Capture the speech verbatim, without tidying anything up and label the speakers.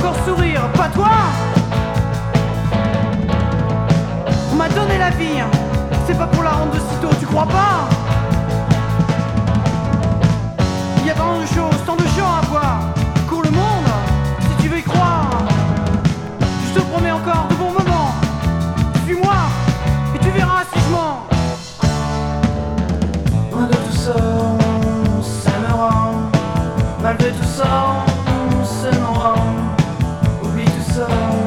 Speaker 1: encore sourire, pas toi. On m'a donné la vie, c'est pas pour la rendre de sitôt, tu crois pas? Il y a tant de choses, tant de gens à voir. Cours le monde, si tu veux y croire. Je te promets encore de bons moments. Suis-moi, et tu verras si je mens. Loin de tout ça, on s'aimera. Malgré tout ça, on se nommera. Oublie tout ça.